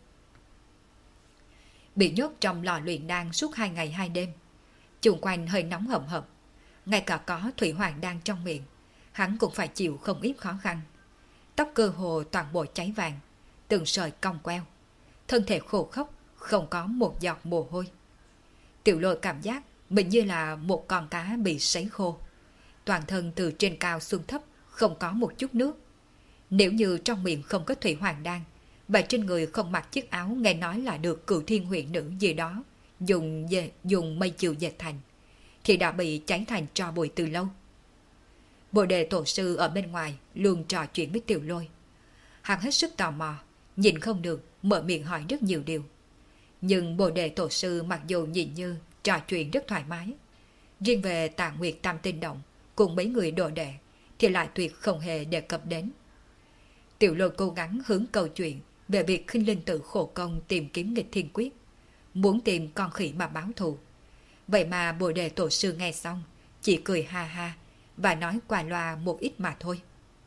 Bị nhốt trong lò luyện đan suốt 2 ngày 2 đêm, chung quanh hơi nóng hầm hập, ngay cả có thủy hoàng đan trong miệng, hắn cũng phải chịu không ít khó khăn. Tóc cơ hồ toàn bộ cháy vàng, từng sợi cong queo, thân thể khô khốc, không có một giọt mồ hôi. Tiểu Lôi cảm giác mình như là một con cá bị sấy khô, toàn thân từ trên cao xuống thấp không có một chút nước. Nếu như trong miệng không có thủy hoàng đan, và trên người không mặc chiếc áo nghe nói là được Cửu Thiên huyện nữ gì đó dùng mây chiều dệt thành, thì đã bị cháy thành tro bụi từ lâu. Bồ Đề Tổ Sư ở bên ngoài luôn trò chuyện với Tiểu Lôi. Hắn hết sức tò mò, nhìn không được, mở miệng hỏi rất nhiều điều. Nhưng Bồ Đề Tổ Sư mặc dù nhìn như trò chuyện rất thoải mái, riêng về Tà Nguyệt Tam Tinh Động cùng mấy người đồ đệ thì lại tuyệt không hề đề cập đến. Tiểu Lôi cố gắng hướng câu chuyện về việc Khinh Linh Tử khổ công tìm kiếm nghịch thiên quyết, muốn tìm con khỉ mà báo thù. Vậy mà Bồ Đề Tổ Sư nghe xong chỉ cười ha ha và nói qua loa một ít mà thôi.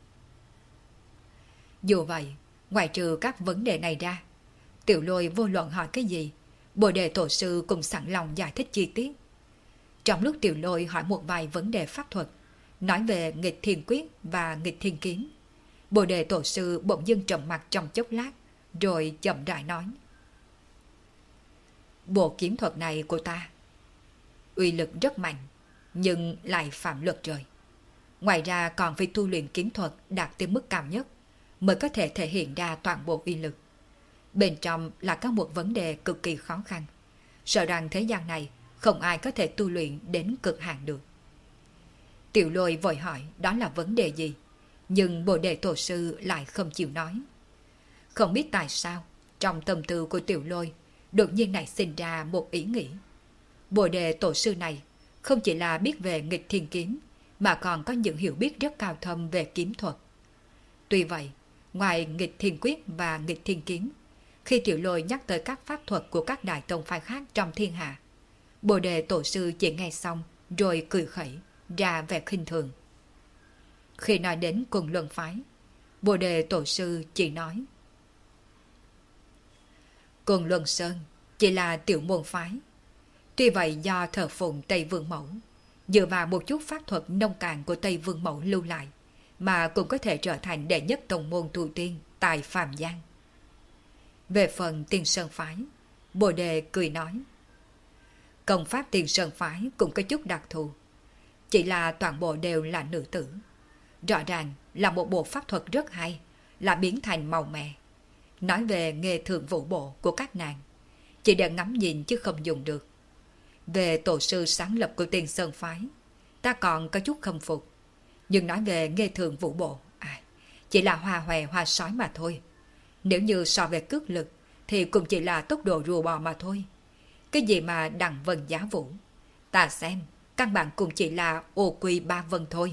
Dù vậy, ngoài trừ các vấn đề này ra, Tiểu Lôi vô luận hỏi cái gì, Bồ Đề Tổ Sư cũng sẵn lòng giải thích chi tiết. Trong lúc Tiểu Lôi hỏi một vài vấn đề pháp thuật, nói về nghịch thiên quyết và nghịch thiên kiếm, Bồ Đề Tổ Sư bỗng dưng trầm mặt trong chốc lát, rồi chậm rãi nói: Bộ kiếm thuật này của ta uy lực rất mạnh, nhưng lại phạm luật trời. Ngoài ra còn phải tu luyện kiếm thuật đạt tới mức cao nhất mới có thể thể hiện ra toàn bộ uy lực. Bên trong là có một vấn đề cực kỳ khó khăn, sợ rằng thế gian này không ai có thể tu luyện đến cực hạn được. Tiểu Lôi vội hỏi đó là vấn đề gì, nhưng Bồ Đề Tổ sư lại không chịu nói. Không biết tại sao, trong tâm tư của Tiểu Lôi đột nhiên nảy sinh ra một ý nghĩ. Bồ Đề Tổ sư này không chỉ là biết về nghịch thiên kiếm, mà còn có những hiểu biết rất cao thâm về kiếm thuật. Tuy vậy, ngoài nghịch thiên quyết và nghịch thiên kiếm, khi Tiểu Lôi nhắc tới các pháp thuật của các đại tông phái khác trong thiên hạ, Bồ Đề Tổ sư chỉ nghe xong rồi cười khẩy, ra vẻ khinh thường. Khi nói đến Côn Luân phái, Bồ Đề Tổ sư chỉ nói: Côn Luân Sơn chỉ là tiểu môn phái. Tuy vậy do thờ phụng Tây Vương Mẫu, dựa vào một chút pháp thuật nông cạn của Tây Vương Mẫu lưu lại, mà cũng có thể trở thành đệ nhất tông môn tu tiên tại Phàm Giang. Về phần Tiên Sơn phái, Bồ Đề cười nói: công pháp Tiên Sơn phái cũng có chút đặc thù, chỉ là toàn bộ đều là nữ tử. Rõ ràng là một bộ pháp thuật rất hay, là biến thành màu mè. Nói về nghề thường vũ bộ của các nàng, chỉ để ngắm nhìn chứ không dùng được. Về tổ sư sáng lập của Tiên Sơn phái, ta còn có chút khâm phục. Nhưng nói về nghề thường vũ bộ, chỉ là hoa hòe hoa sói mà thôi. Nếu như so về cước lực, thì cũng chỉ là tốc độ rùa bò mà thôi. Cái gì mà đằng vân giá vũ, ta xem căn bản cũng chỉ là ô quy ba vân thôi.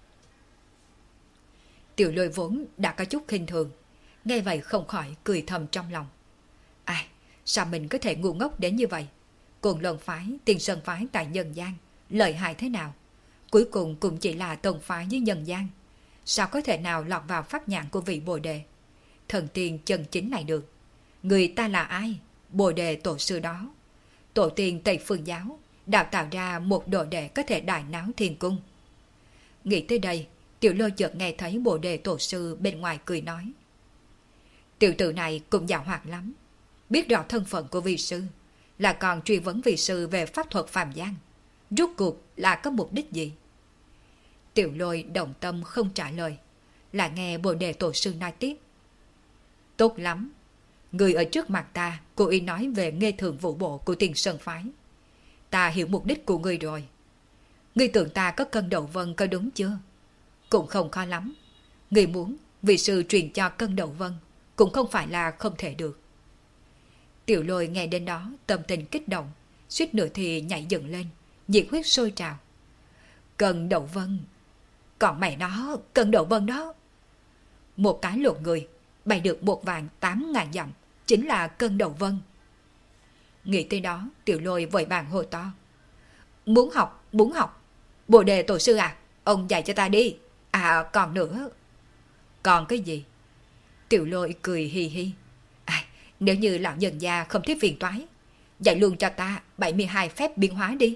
Tiểu Lôi vốn đã có chút khinh thường, nghe vậy không khỏi cười thầm trong lòng. Sao mình có thể ngu ngốc đến như vậy? Côn Luân phái, Tiên Sơn phái tại nhân gian lợi hại thế nào, cuối cùng cũng chỉ là tông phái với nhân gian. Sao có thể nào lọt vào pháp nhãn của vị Bồ Đề thần tiên chân chính này được? Người ta là ai? Bồ Đề tổ sư đó. Tổ tiên Tây Phương giáo đào tạo ra một đồ đệ có thể đại náo thiên cung. Nghĩ tới đây, Tiểu Lôi chợt nghe thấy Bồ Đề tổ sư bên ngoài cười nói: tiểu tử này cũng giàu hoạt lắm, biết rõ thân phận của vị sư, là còn truy vấn vị sư về pháp thuật Phàm Giang. Rốt cuộc là có mục đích gì? Tiểu Lôi động tâm không trả lời, là nghe Bồ Đề tổ sư nói tiếp: tốt lắm, người ở trước mặt ta cố ý nói về nghề thường vũ bộ của Tiên Sơn phái. Ta hiểu mục đích của người rồi. Người tưởng ta có cân đầu vân có đúng chưa? Cũng không khó lắm. Người muốn vị sư truyền cho cân đầu vân cũng không phải là không thể được. Tiểu Lôi nghe đến đó tâm tình kích động, suýt nữa thì nhảy dựng lên, nhiệt huyết sôi trào. Cân đầu vân, còn mẹ nó, cân đầu vân đó. Một cái lột người bay được 1.800.000 dặm, chính là cân đầu vân. Nghĩ tới đó, Tiểu Lôi vội vàng hô to: muốn học, muốn học. Bồ Đề tổ sư à, ông dạy cho ta đi. Còn nữa. Còn cái gì? Tiểu Lôi cười hì hì. Nếu như lão nhân gia không thích phiền toái, dạy luôn cho ta 72 phép biến hóa đi.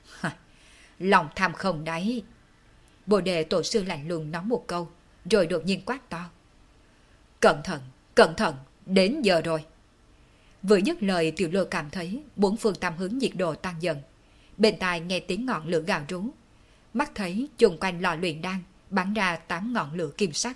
Lòng tham không đấy. Bồ Đề tổ sư lạnh lùng nói một câu, rồi đột nhiên quát to: cẩn thận, đến giờ rồi. Vừa dứt lời, Tiểu Lôi cảm thấy bốn phương tám hướng nhiệt độ tăng dần. Bên tai nghe tiếng ngọn lửa gào rú, mắt thấy chung quanh lò luyện đan bắn ra 8 ngọn lửa kim sắc.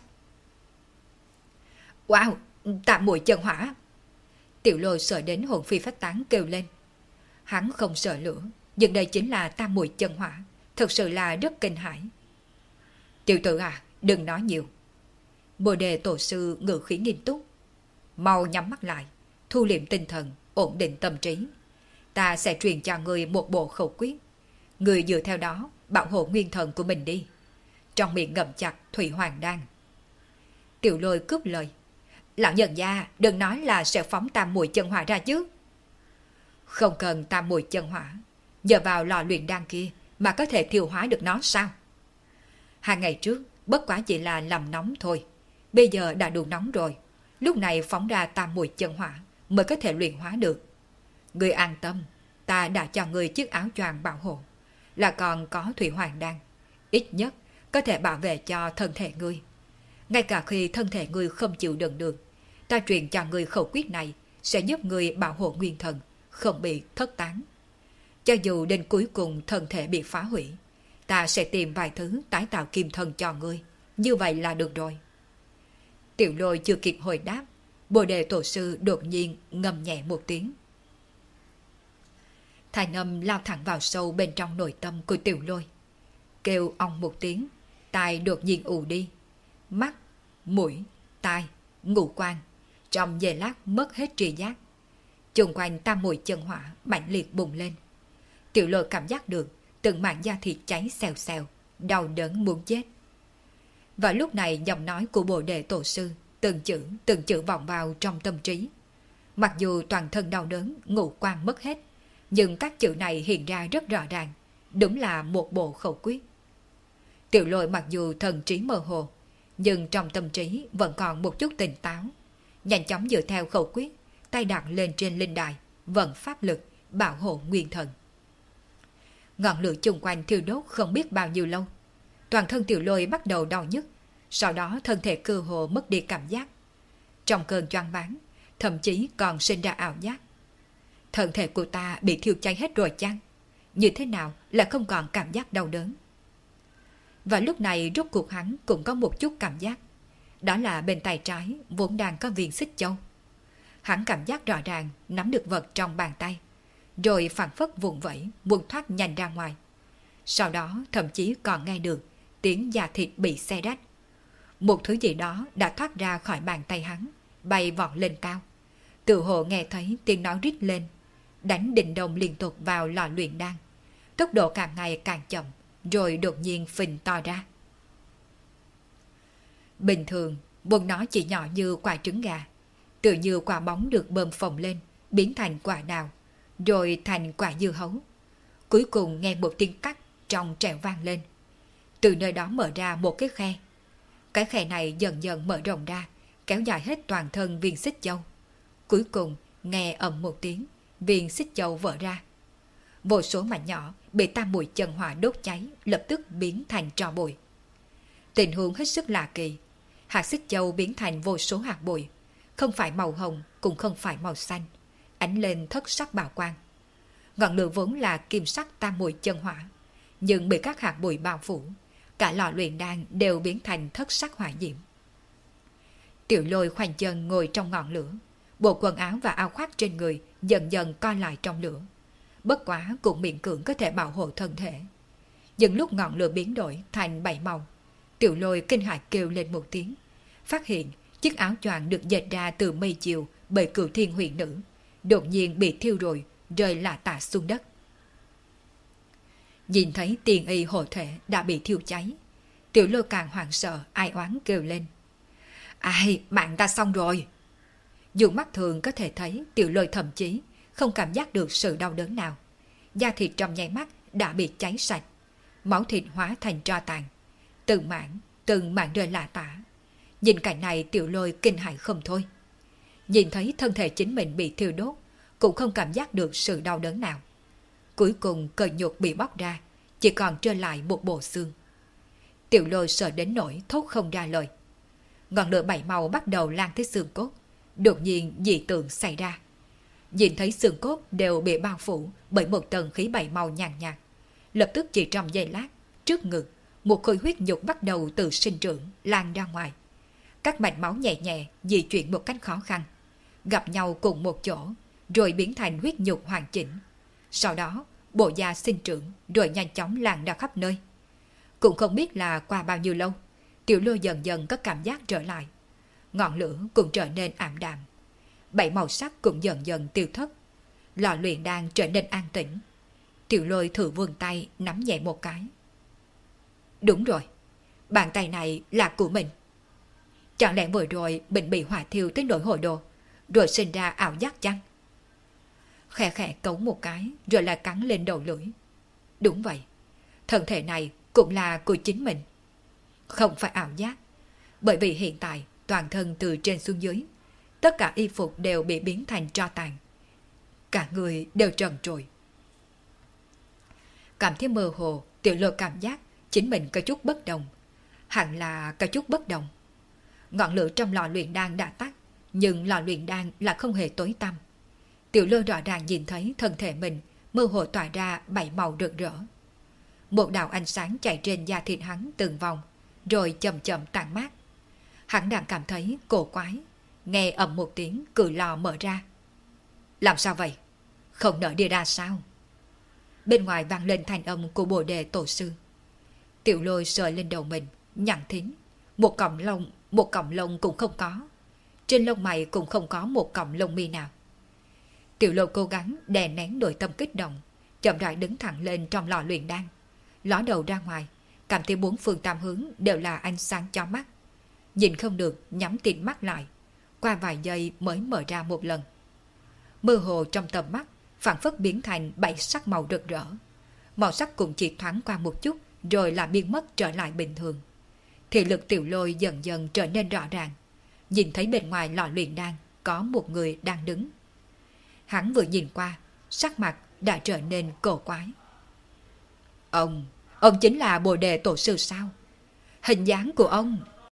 Wow, Tam Muội chân hỏa! Tiểu Lôi sợ đến hồn phi phách tán kêu lên. Hắn không sợ lửa, nhưng đây chính là Tam Muội chân hỏa, thật sự là rất kinh hãi. Tiểu tử à, đừng nói nhiều. Bồ Đề tổ sư ngữ khí nghiêm túc. Mau nhắm mắt lại, thu liệm tinh thần, ổn định tâm trí. Ta sẽ truyền cho người một bộ khẩu quyết. Người dựa theo đó bảo hộ nguyên thần của mình đi. Trong miệng ngậm chặt Thủy Hoàng Đan. Tiểu Lôi cướp lời: lão nhân gia đừng nói là sẽ phóng Tam Muội chân hỏa ra chứ. Không cần Tam Muội chân hỏa, nhờ vào lò luyện đan kia mà có thể thiêu hóa được nó sao? 2 ngày trước bất quá chỉ là làm nóng thôi, bây giờ đã đủ nóng rồi. Lúc này phóng ra Tam Muội chân hỏa mới có thể luyện hóa được. Ngươi an tâm, ta đã cho ngươi chiếc áo choàng bảo hộ, là còn có Thủy Hoàng Đan, ít nhất có thể bảo vệ cho thân thể ngươi. Ngay cả khi thân thể ngươi không chịu đựng được, ta truyền cho ngươi khẩu quyết này sẽ giúp ngươi bảo hộ nguyên thần, không bị thất tán. Cho dù đến cuối cùng thân thể bị phá hủy, ta sẽ tìm vài thứ tái tạo kim thân cho ngươi. Như vậy là được rồi. Tiểu Lôi chưa kịp hồi đáp, Bồ Đề Tổ sư đột nhiên ngâm nhẹ một tiếng. Thanh âm lao thẳng vào sâu bên trong nội tâm của Tiểu Lôi. Kêu ong một tiếng, tai đột nhiên ù đi. Mắt, mũi, tai, ngũ quan, trong giây lát mất hết tri giác. Chung quanh tam muội chân hỏa mạnh liệt bùng lên. Tiểu Lôi cảm giác được từng mảng da thịt cháy xèo xèo, đau đớn muốn chết. Và lúc này giọng nói của Bồ Đề Tổ sư từng chữ vọng vào trong tâm trí. Mặc dù toàn thân đau đớn, ngũ quan mất hết, nhưng các chữ này hiện ra rất rõ ràng, đúng là một bộ khẩu quyết. Tiểu Lôi mặc dù thần trí mơ hồ, nhưng trong tâm trí vẫn còn một chút tỉnh táo. Nhanh chóng dựa theo khẩu quyết, tay đặt lên trên linh đài, vận pháp lực, bảo hộ nguyên thần. Ngọn lửa chung quanh thiêu đốt không biết bao nhiêu lâu. Toàn thân Tiểu Lôi bắt đầu đau nhức, sau đó thân thể cơ hồ mất đi cảm giác. Trong cơn choáng váng, thậm chí còn sinh ra ảo giác. Thân thể của ta bị thiêu cháy hết rồi chăng? Như thế nào là không còn cảm giác đau đớn? Và lúc này rốt cuộc hắn cũng có một chút cảm giác. Đó là bên tay trái vốn đang có viên xích châu. Hắn cảm giác rõ ràng nắm được vật trong bàn tay, rồi phảng phất vùng vẫy muốn thoát nhanh ra ngoài. Sau đó thậm chí còn nghe được tiếng da thịt bị xé rách. Một thứ gì đó đã thoát ra khỏi bàn tay hắn, bay vọt lên cao. Tự hồ nghe thấy tiếng nói rít lên, đánh định đồng liên tục vào lò luyện đan. Tốc độ càng ngày càng chậm, rồi đột nhiên phình to ra. Bình thường, bụng nó chỉ nhỏ như quả trứng gà, tự như quả bóng được bơm phồng lên, biến thành quả đào, rồi thành quả dưa hấu. Cuối cùng nghe một tiếng cắt trong trẻo vang lên. Từ nơi đó mở ra một cái khe. Cái khe này dần dần mở rộng ra, kéo dài hết toàn thân viên xích châu. Cuối cùng nghe ầm một tiếng, viên xích châu vỡ ra. Vô số mảnh nhỏ bị tam muội chân hỏa đốt cháy, lập tức biến thành tro bụi. Tình huống hết sức lạ kỳ. Hạt xích châu biến thành vô số hạt bụi, không phải màu hồng cũng không phải màu xanh, ánh lên thất sắc bảo quang. Ngọn lửa vốn là kim sắc tam muội chân hỏa, nhưng bị các hạt bụi bao phủ, cả lò luyện đan đều biến thành thất sắc hỏa diễm. Tiểu Lôi khoanh chân ngồi trong ngọn lửa, bộ quần áo và áo khoác trên người dần dần co lại trong lửa. Bất quá cũng miễn cưỡng có thể bảo hộ thân thể. Nhưng lúc ngọn lửa biến đổi thành 7 màu, Tiểu Lôi kinh hãi kêu lên một tiếng, phát hiện chiếc áo choàng được dệt ra từ mây chiều bởi Cửu Thiên Huyền Nữ đột nhiên bị thiêu rồi, rơi lả tả xuống đất. Nhìn thấy tiền y hộ thể đã bị thiêu cháy, Tiểu Lôi càng hoảng sợ, ai oán kêu lên: Ai, bạn ta xong rồi! Dù mắt thường có thể thấy, Tiểu Lôi thậm chí không cảm giác được sự đau đớn nào. Da thịt trong nháy mắt đã bị cháy sạch, máu thịt hóa thành tro tàn, từng mảng rơi lả tả. Nhìn cảnh này, Tiểu Lôi kinh hãi không thôi. Nhìn thấy thân thể chính mình bị thiêu đốt, cũng không cảm giác được sự đau đớn nào. Cuối cùng cơ nhục bị bóc ra, chỉ còn trơ lại một bộ xương. Tiểu Lôi sợ đến nỗi thốt không ra lời. Ngọn lửa 7 màu bắt đầu lan tới xương cốt. Đột nhiên dị tượng xảy ra. Nhìn thấy xương cốt đều bị bao phủ bởi một tầng khí 7 màu nhàn nhạt. Lập tức chỉ trong giây lát, trước ngực một khối huyết nhục bắt đầu tự sinh trưởng, lan ra ngoài. Các mạch máu nhẹ nhẹ di chuyển một cách khó khăn, gặp nhau cùng một chỗ, rồi biến thành huyết nhục hoàn chỉnh. Sau đó, bộ da sinh trưởng rồi nhanh chóng lan ra khắp nơi. Cũng không biết là qua bao nhiêu lâu, Tiểu Lôi dần dần có cảm giác trở lại. Ngọn lửa cũng trở nên ảm đạm. 7 màu sắc cũng dần dần tiêu thất. Lò luyện đan trở nên an tĩnh. Tiểu Lôi thử vươn tay nắm nhẹ một cái. Đúng rồi, bàn tay này là của mình. Chẳng lẽ vừa rồi mình bị hỏa thiêu tới nỗi hồi đồ, rồi sinh ra ảo giác chăng? Khẽ khẽ cấu một cái, rồi lại cắn lên đầu lưỡi. Đúng vậy, thân thể này cũng là của chính mình. Không phải ảo giác, bởi vì hiện tại toàn thân từ trên xuống dưới, tất cả y phục đều bị biến thành tro tàn. Cả người đều trần trụi. Cảm thấy mơ hồ, Tiểu Lôi cảm giác chính mình có chút bất đồng. Hẳn là có chút bất đồng. Ngọn lửa trong lò luyện đan đã tắt, nhưng lò luyện đan là không hề tối tăm. Tiểu Lôi rõ ràng nhìn thấy thân thể mình mơ hồ tỏa ra 7 màu rực rỡ. Một đạo ánh sáng chạy trên da thịt hắn từng vòng, rồi chậm chậm tàn mát. Hắn đang cảm thấy cổ quái, nghe ầm một tiếng cửa lò mở ra. Làm sao vậy? Không nỡ đi ra sao? Bên ngoài vang lên thanh âm của Bồ Đề Tổ Sư. Tiểu Lôi sờ lên đầu mình, nhẵn thính. Một cọng lông cũng không có. Trên lông mày cũng không có một cọng lông mi nào. Tiểu Lôi cố gắng đè nén nội tâm kích động, chậm rãi đứng thẳng lên trong lò luyện đan, ló đầu ra ngoài, cảm thấy bốn phương tám hướng đều là ánh sáng chói mắt. Nhìn không được, nhắm tịt mắt lại, qua vài giây mới mở ra một lần. Mơ hồ trong tầm mắt phản phất biến thành 7 sắc màu rực rỡ. Màu sắc cũng chỉ thoáng qua một chút rồi là biến mất trở lại bình thường. Thị lực Tiểu Lôi dần dần trở nên rõ ràng, nhìn thấy bên ngoài lò luyện đan có một người đang đứng. Hắn vừa nhìn qua, sắc mặt đã trở nên cổ quái. Ông chính là Bồ Đề Tổ Sư sao? Hình dáng của ông